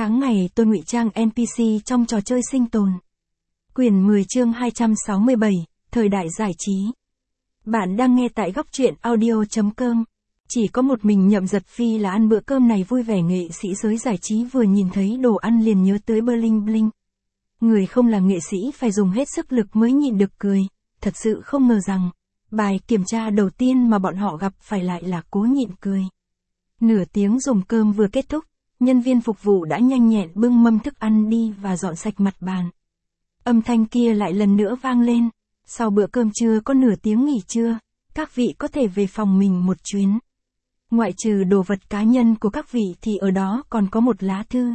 Tháng ngày tôi ngụy trang NPC trong trò chơi sinh tồn. Quyển 10 chương 267, Thời đại giải trí. Bạn đang nghe tại góc truyện audio.com. Chỉ có một mình Nhậm Giật Phi là ăn bữa cơm này vui vẻ. Nghệ sĩ giới giải trí vừa nhìn thấy đồ ăn liền nhớ tới bling bling. Người không là nghệ sĩ phải dùng hết sức lực mới nhịn được cười. Thật sự không ngờ rằng, bài kiểm tra đầu tiên mà bọn họ gặp phải lại là cố nhịn cười. Nửa tiếng dùng cơm vừa kết thúc, nhân viên phục vụ đã nhanh nhẹn bưng mâm thức ăn đi và dọn sạch mặt bàn. Âm thanh kia lại lần nữa vang lên. Sau bữa cơm trưa có nửa tiếng nghỉ trưa, các vị có thể về phòng mình một chuyến. Ngoại trừ đồ vật cá nhân của các vị thì ở đó còn có một lá thư.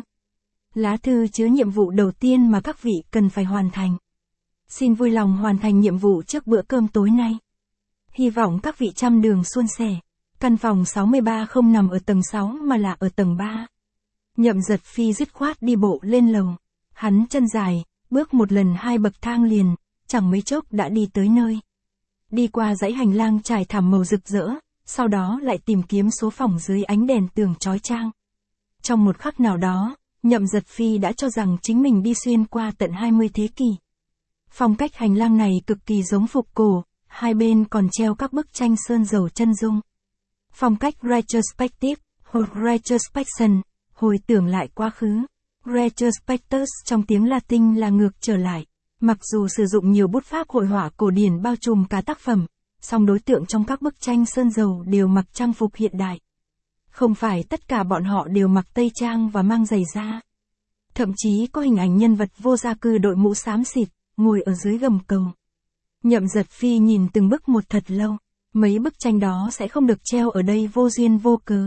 Lá thư chứa nhiệm vụ đầu tiên mà các vị cần phải hoàn thành. Xin vui lòng hoàn thành nhiệm vụ trước bữa cơm tối nay. Hy vọng các vị trăm đường suôn sẻ. Căn phòng 63 không nằm ở tầng 6 mà là ở tầng 3. Nhậm Giật Phi dứt khoát đi bộ lên lầu. Hắn chân dài, bước một lần 2 bậc thang liền, chẳng mấy chốc đã đi tới nơi. Đi qua dãy hành lang trải thảm màu rực rỡ, sau đó lại tìm kiếm số phòng dưới ánh đèn tường chói chang. Trong một khắc nào đó, Nhậm Giật Phi đã cho rằng chính mình đi xuyên qua tận 20 thế kỷ. Phong cách hành lang này cực kỳ giống phục cổ, hai bên còn treo các bức tranh sơn dầu chân dung. Phong cách retrospective, hoặc retrospection, hồi tưởng lại quá khứ. Retrospectus trong tiếng Latin là ngược trở lại. Mặc dù sử dụng nhiều bút pháp hội họa cổ điển bao trùm cả tác phẩm, song đối tượng trong các bức tranh sơn dầu đều mặc trang phục hiện đại. Không phải tất cả bọn họ đều mặc tây trang và mang giày da. Thậm chí có hình ảnh nhân vật vô gia cư đội mũ xám xịt, ngồi ở dưới gầm cầu. Nhậm Giật Phi nhìn từng bức một thật lâu. Mấy bức tranh đó sẽ không được treo ở đây vô duyên vô cớ.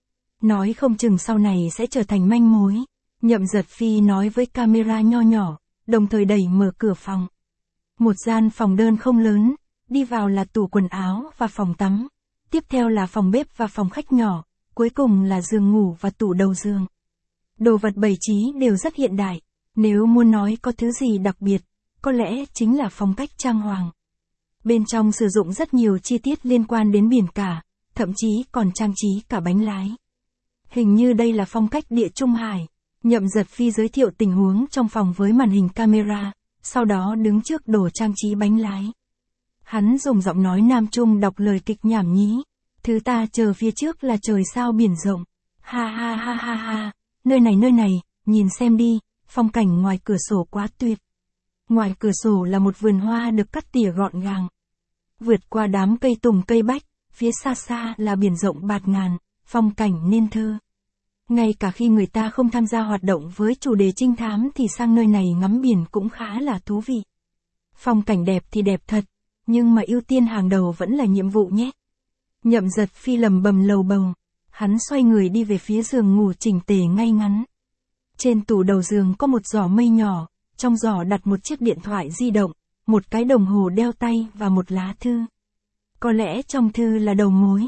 Nói không chừng sau này sẽ trở thành manh mối. Nhậm Giật Phi nói với camera nho nhỏ, đồng thời đẩy mở cửa phòng. Một gian phòng đơn không lớn, đi vào là tủ quần áo và phòng tắm. Tiếp theo là phòng bếp và phòng khách nhỏ, cuối cùng là giường ngủ và tủ đầu giường. Đồ vật bày trí đều rất hiện đại. Nếu muốn nói có thứ gì đặc biệt, có lẽ chính là phong cách trang hoàng. Bên trong sử dụng rất nhiều chi tiết liên quan đến biển cả, thậm chí còn trang trí cả bánh lái. Hình như đây là phong cách Địa Trung Hải. Nhậm Giật Phi giới thiệu tình huống trong phòng với màn hình camera, sau đó đứng trước đồ trang trí bánh lái. Hắn dùng giọng nói Nam Trung đọc lời kịch nhảm nhí. Thứ ta chờ phía trước là trời sao biển rộng. Ha ha ha ha ha, nơi này, nhìn xem đi, phong cảnh ngoài cửa sổ quá tuyệt. Ngoài cửa sổ là một vườn hoa được cắt tỉa gọn gàng. Vượt qua đám cây tùng cây bách, phía xa xa là biển rộng bạt ngàn, phong cảnh nên thơ. Ngay cả khi người ta không tham gia hoạt động với chủ đề trinh thám thì sang nơi này ngắm biển cũng khá là thú vị. Phong cảnh đẹp thì đẹp thật, nhưng mà ưu tiên hàng đầu vẫn là nhiệm vụ nhé. Nhậm Giật Phi lầm bầm lầu bầu, hắn xoay người đi về phía giường ngủ chỉnh tề ngay ngắn. Trên tủ đầu giường có một giỏ mây nhỏ, trong giỏ đặt một chiếc điện thoại di động, một cái đồng hồ đeo tay và một lá thư. Có lẽ trong thư là đầu mối.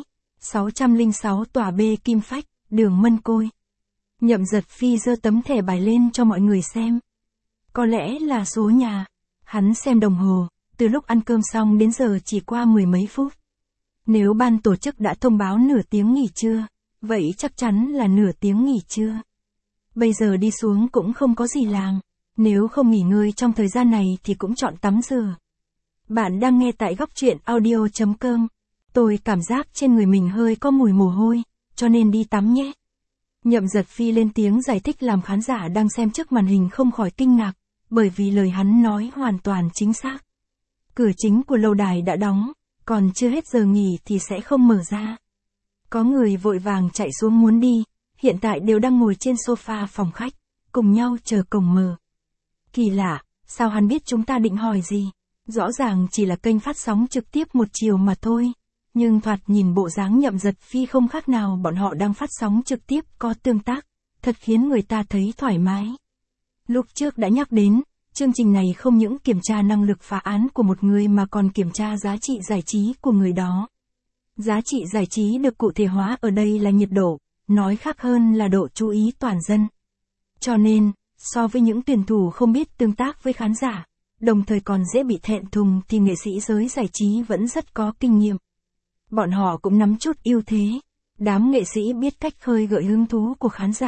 606 tòa B Kim Phách, đường Mân Côi. Nhậm Giật Phi giơ tấm thẻ bài lên cho mọi người xem. Có lẽ là số nhà. Hắn xem đồng hồ, từ lúc ăn cơm xong đến giờ chỉ qua 10 mấy phút. Nếu ban tổ chức đã thông báo nửa tiếng nghỉ trưa, vậy chắc chắn là nửa tiếng nghỉ trưa. Bây giờ đi xuống cũng không có gì làm. Nếu không nghỉ ngơi trong thời gian này thì cũng chọn tắm rửa. Bạn đang nghe tại góc truyện audio.com. Tôi cảm giác trên người mình hơi có mùi mồ hôi, cho nên đi tắm nhé. Nhậm Giật Phi lên tiếng giải thích làm khán giả đang xem trước màn hình không khỏi kinh ngạc, bởi vì lời hắn nói hoàn toàn chính xác. Cửa chính của lâu đài đã đóng, còn chưa hết giờ nghỉ thì sẽ không mở ra. Có người vội vàng chạy xuống muốn đi, hiện tại đều đang ngồi trên sofa phòng khách, cùng nhau chờ cổng mở. Kỳ lạ, sao hắn biết chúng ta định hỏi gì? Rõ ràng chỉ là kênh phát sóng trực tiếp một chiều mà thôi. Nhưng thoạt nhìn bộ dáng Nhậm Giật Phi không khác nào bọn họ đang phát sóng trực tiếp có tương tác, thật khiến người ta thấy thoải mái. Lúc trước đã nhắc đến, chương trình này không những kiểm tra năng lực phá án của một người mà còn kiểm tra giá trị giải trí của người đó. Giá trị giải trí được cụ thể hóa ở đây là nhiệt độ, nói khác hơn là độ chú ý toàn dân. Cho nên, so với những tuyển thủ không biết tương tác với khán giả, đồng thời còn dễ bị thẹn thùng thì nghệ sĩ giới giải trí vẫn rất có kinh nghiệm. Bọn họ cũng nắm chút ưu thế. Đám nghệ sĩ biết cách khơi gợi hứng thú của khán giả,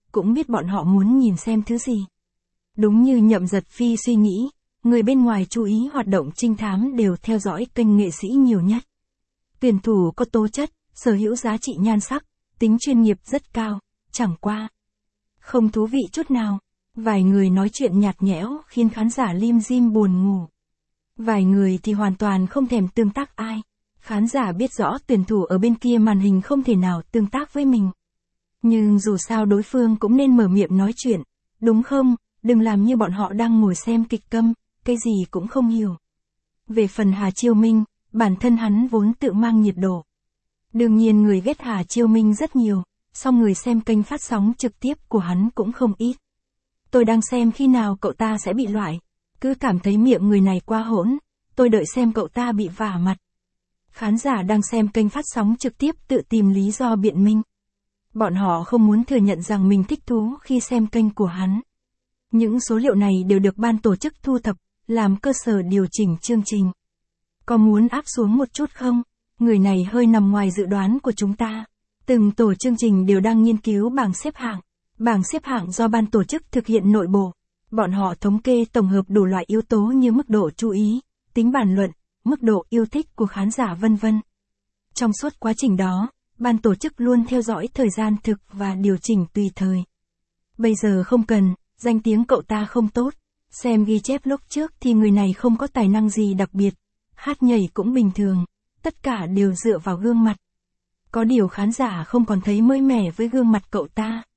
cũng biết bọn họ muốn nhìn xem thứ gì. Đúng như Nhậm Giật Phi suy nghĩ, người bên ngoài chú ý hoạt động trinh thám đều theo dõi kênh nghệ sĩ nhiều nhất. Tuyển thủ có tố chất, sở hữu giá trị nhan sắc, tính chuyên nghiệp rất cao, chẳng qua. Không thú vị chút nào. Vài người nói chuyện nhạt nhẽo khiến khán giả lim dim buồn ngủ. Vài người thì hoàn toàn không thèm tương tác ai. Khán giả biết rõ tuyển thủ ở bên kia màn hình không thể nào tương tác với mình. Nhưng dù sao đối phương cũng nên mở miệng nói chuyện, đúng không? Đừng làm như bọn họ đang ngồi xem kịch câm, cái gì cũng không hiểu. Về phần Hà Chiêu Minh, bản thân hắn vốn tự mang nhiệt độ. Đương nhiên người ghét Hà Chiêu Minh rất nhiều, song người xem kênh phát sóng trực tiếp của hắn cũng không ít. Tôi đang xem khi nào cậu ta sẽ bị loại, cứ cảm thấy miệng người này quá hỗn, tôi đợi xem cậu ta bị vả mặt. Khán giả đang xem kênh phát sóng trực tiếp tự tìm lý do biện minh. Bọn họ không muốn thừa nhận rằng mình thích thú khi xem kênh của hắn. Những số liệu này đều được ban tổ chức thu thập, làm cơ sở điều chỉnh chương trình. Có muốn áp xuống một chút không? Người này hơi nằm ngoài dự đoán của chúng ta. Từng tổ chương trình đều đang nghiên cứu bảng xếp hạng. Bảng xếp hạng do ban tổ chức thực hiện nội bộ. Bọn họ thống kê tổng hợp đủ loại yếu tố như mức độ chú ý, tính bàn luận, mức độ yêu thích của khán giả vân vân. Trong suốt quá trình đó, ban tổ chức luôn theo dõi thời gian thực và điều chỉnh tùy thời. Bây giờ không cần, danh tiếng cậu ta không tốt. Xem ghi chép lúc trước thì người này không có tài năng gì đặc biệt. Hát nhảy cũng bình thường, tất cả đều dựa vào gương mặt. Có điều khán giả không còn thấy mới mẻ với gương mặt cậu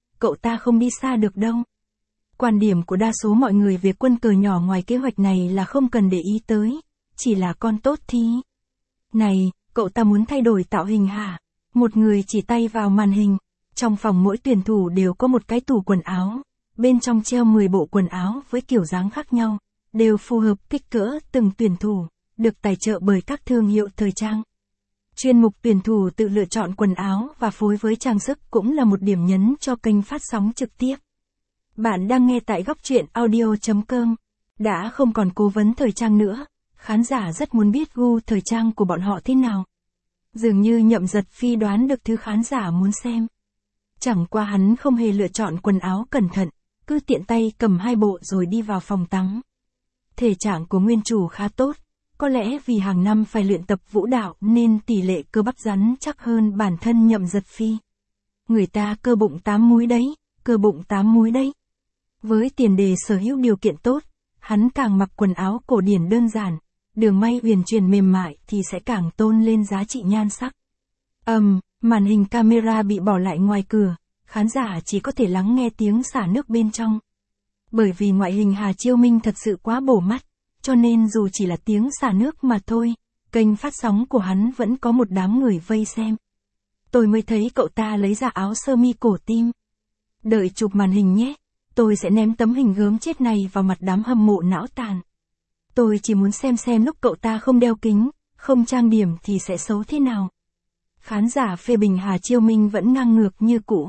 ta không đi xa được đâu. Quan điểm của đa số mọi người về quân cờ nhỏ ngoài kế hoạch này là không cần để ý tới, chỉ là con tốt thì. Này, cậu ta muốn thay đổi tạo hình hả? Một người chỉ tay vào màn hình, trong phòng mỗi tuyển thủ đều có một cái tủ quần áo, bên trong treo 10 bộ quần áo với kiểu dáng khác nhau, đều phù hợp kích cỡ từng tuyển thủ, được tài trợ bởi các thương hiệu thời trang. Chuyên mục tuyển thủ tự lựa chọn quần áo và phối với trang sức cũng là một điểm nhấn cho kênh phát sóng trực tiếp. Bạn đang nghe tại góc truyện audio.com. Đã không còn cố vấn thời trang nữa, khán giả rất muốn biết gu thời trang của bọn họ thế nào. Dường như Nhậm Giật Phi đoán được thứ khán giả muốn xem. Chẳng qua hắn không hề lựa chọn quần áo cẩn thận, cứ tiện tay cầm 2 bộ rồi đi vào phòng tắm. Thể trạng của nguyên chủ khá tốt, có lẽ vì hàng năm phải luyện tập vũ đạo nên tỷ lệ cơ bắp rắn chắc hơn bản thân Nhậm Giật Phi. Người ta cơ bụng 8 múi đấy, cơ bụng 8 múi đấy. Với tiền đề sở hữu điều kiện tốt, hắn càng mặc quần áo cổ điển đơn giản, đường may huyền chuyển mềm mại thì sẽ càng tôn lên giá trị nhan sắc. Màn hình camera bị bỏ lại ngoài cửa, khán giả chỉ có thể lắng nghe tiếng xả nước bên trong. Bởi vì ngoại hình Hà Chiêu Minh thật sự quá bổ mắt, cho nên dù chỉ là tiếng xả nước mà thôi, kênh phát sóng của hắn vẫn có một đám người vây xem. Tôi mới thấy cậu ta lấy ra áo sơ mi cổ tim. Đợi chụp màn hình nhé, tôi sẽ ném tấm hình gớm chết này vào mặt đám hâm mộ não tàn. Tôi chỉ muốn xem lúc cậu ta không đeo kính, không trang điểm thì sẽ xấu thế nào. Khán giả phê bình Hà Chiêu Minh vẫn ngang ngược như cũ.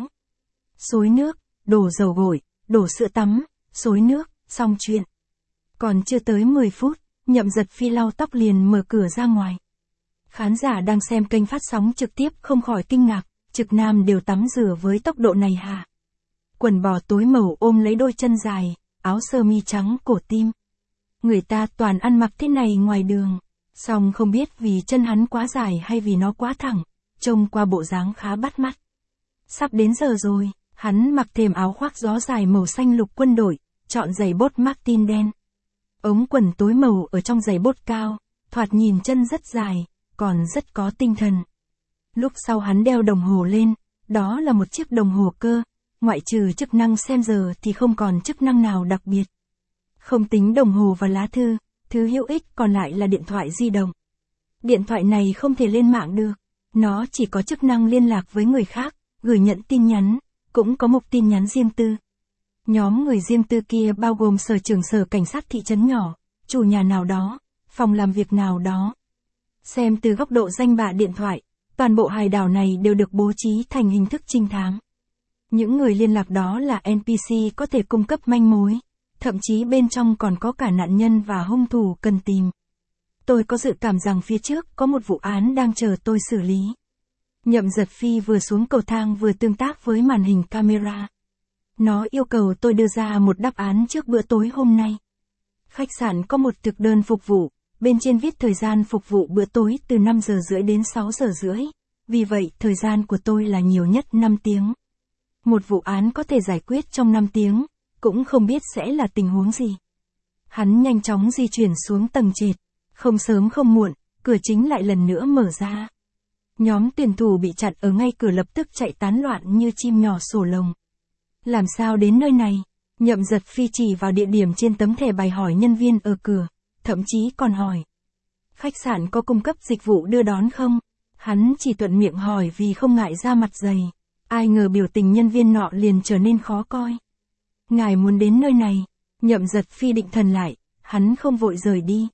Xối nước, đổ dầu gội, đổ sữa tắm, xối nước, xong chuyện. Còn chưa tới 10 phút, Nhậm Giật Phi lau tóc liền mở cửa ra ngoài. Khán giả đang xem kênh phát sóng trực tiếp không khỏi kinh ngạc, trực nam đều tắm rửa với tốc độ này hả? Quần bò tối màu ôm lấy đôi chân dài, áo sơ mi trắng cổ tim. Người ta toàn ăn mặc thế này ngoài đường, song không biết vì chân hắn quá dài hay vì nó quá thẳng, trông qua bộ dáng khá bắt mắt. Sắp đến giờ rồi, hắn mặc thêm áo khoác gió dài màu xanh lục quân đội, chọn giày bốt Martin đen. Ống quần tối màu ở trong giày bốt cao, thoạt nhìn chân rất dài, còn rất có tinh thần. Lúc sau hắn đeo đồng hồ lên, đó là một chiếc đồng hồ cơ, ngoại trừ chức năng xem giờ thì không còn chức năng nào đặc biệt. Không tính đồng hồ và lá thư, thứ hữu ích còn lại là điện thoại di động. Điện thoại này không thể lên mạng được, nó chỉ có chức năng liên lạc với người khác, gửi nhận tin nhắn, cũng có mục tin nhắn riêng tư. Nhóm người riêng tư kia bao gồm sở trưởng sở cảnh sát thị trấn nhỏ, chủ nhà nào đó, phòng làm việc nào đó. Xem từ góc độ danh bạ điện thoại, toàn bộ hải đảo này đều được bố trí thành hình thức trinh thám. Những người liên lạc đó là NPC có thể cung cấp manh mối, thậm chí bên trong còn có cả nạn nhân và hung thủ cần tìm. Tôi có dự cảm rằng phía trước có một vụ án đang chờ tôi xử lý. Nhậm Giật Phi vừa xuống cầu thang vừa tương tác với màn hình camera. Nó yêu cầu tôi đưa ra một đáp án trước bữa tối hôm nay. Khách sạn có một thực đơn phục vụ, bên trên viết thời gian phục vụ bữa tối từ 5 giờ rưỡi đến 6 giờ rưỡi. Vì vậy, thời gian của tôi là nhiều nhất 5 tiếng. Một vụ án có thể giải quyết trong 5 tiếng, cũng không biết sẽ là tình huống gì. Hắn nhanh chóng di chuyển xuống tầng trệt. Không sớm không muộn, cửa chính lại lần nữa mở ra. Nhóm tuyển thủ bị chặn ở ngay cửa lập tức chạy tán loạn như chim nhỏ sổ lồng. Làm sao đến nơi này? Nhậm Giật Phi chỉ vào địa điểm trên tấm thẻ bài hỏi nhân viên ở cửa, thậm chí còn hỏi. Khách sạn có cung cấp dịch vụ đưa đón không? Hắn chỉ thuận miệng hỏi vì không ngại ra mặt dày. Ai ngờ biểu tình nhân viên nọ liền trở nên khó coi. Ngài muốn đến nơi này. Nhậm Giật Phi định thần lại, hắn không vội rời đi.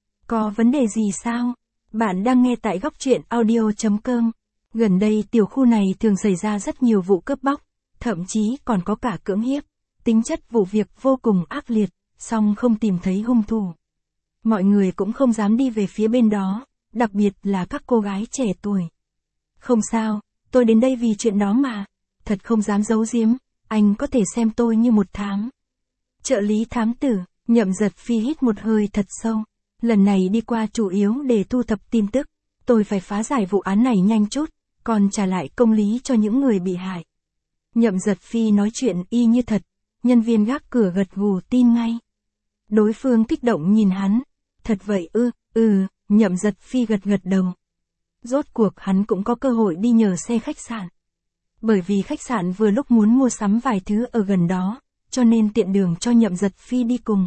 Có vấn đề gì sao? Bạn đang nghe tại góc truyện audio.com. Gần đây tiểu khu này thường xảy ra rất nhiều vụ cướp bóc, thậm chí còn có cả cưỡng hiếp. Tính chất vụ việc vô cùng ác liệt, song không tìm thấy hung thủ. Mọi người cũng không dám đi về phía bên đó, đặc biệt là các cô gái trẻ tuổi. Không sao, tôi đến đây vì chuyện đó mà. Thật không dám giấu giếm, anh có thể xem tôi như một thám. Trợ lý thám tử, Nhậm Giật Phi hít một hơi thật sâu. Lần này đi qua chủ yếu để thu thập tin tức. Tôi phải phá giải vụ án này nhanh chút, còn trả lại công lý cho những người bị hại. Nhậm Giật Phi nói chuyện y như thật, nhân viên gác cửa gật gù tin ngay. Đối phương kích động nhìn hắn. Thật vậy ư? Nhậm Giật Phi gật gật đầu. Rốt cuộc hắn cũng có cơ hội đi nhờ xe khách sạn. Bởi vì khách sạn vừa lúc muốn mua sắm vài thứ ở gần đó, cho nên tiện đường cho Nhậm Giật Phi đi cùng.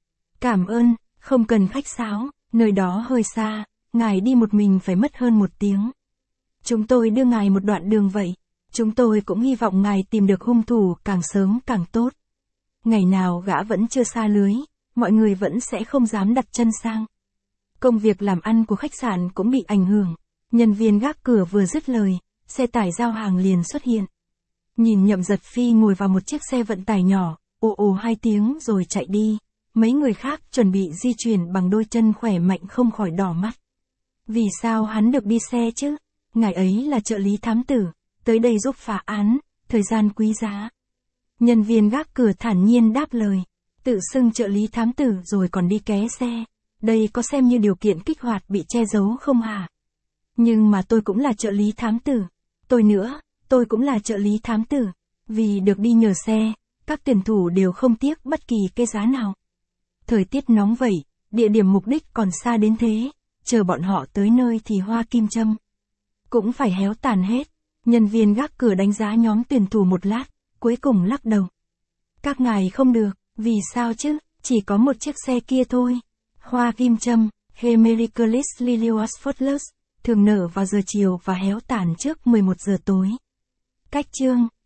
Cảm ơn, không cần khách sáo, nơi đó hơi xa, ngài đi một mình phải mất hơn 1 tiếng. Chúng tôi đưa ngài một đoạn đường vậy. Chúng tôi cũng hy vọng ngài tìm được hung thủ càng sớm càng tốt. Ngày nào gã vẫn chưa xa lưới, mọi người vẫn sẽ không dám đặt chân sang. Công việc làm ăn của khách sạn cũng bị ảnh hưởng. Nhân viên gác cửa vừa dứt lời, xe tải giao hàng liền xuất hiện. Nhìn Nhậm Giật Phi ngồi vào một chiếc xe vận tải nhỏ, ồ ồ 2 tiếng rồi chạy đi. Mấy người khác chuẩn bị di chuyển bằng đôi chân khỏe mạnh không khỏi đỏ mắt. Vì sao hắn được đi xe chứ? Ngài ấy là trợ lý thám tử, tới đây giúp phá án, thời gian quý giá. Nhân viên gác cửa thản nhiên đáp lời. Tự xưng trợ lý thám tử rồi còn đi ké xe. Đây có xem như điều kiện kích hoạt bị che giấu không hả? Nhưng mà tôi cũng là trợ lý thám tử. Tôi nữa, tôi cũng là trợ lý thám tử. Vì được đi nhờ xe, các tuyển thủ đều không tiếc bất kỳ cái giá nào. Thời tiết nóng vậy, địa điểm mục đích còn xa đến thế, chờ bọn họ tới nơi thì hoa kim châm cũng phải héo tàn hết. Nhân viên gác cửa đánh giá nhóm tuyển thủ một lát, cuối cùng lắc đầu. Các ngài không được, vì sao chứ, chỉ có một chiếc xe kia thôi. Hoa kim châm, Hemericus lilius Photulus, thường nở vào giờ chiều và héo tàn trước 11 giờ tối. Cách chương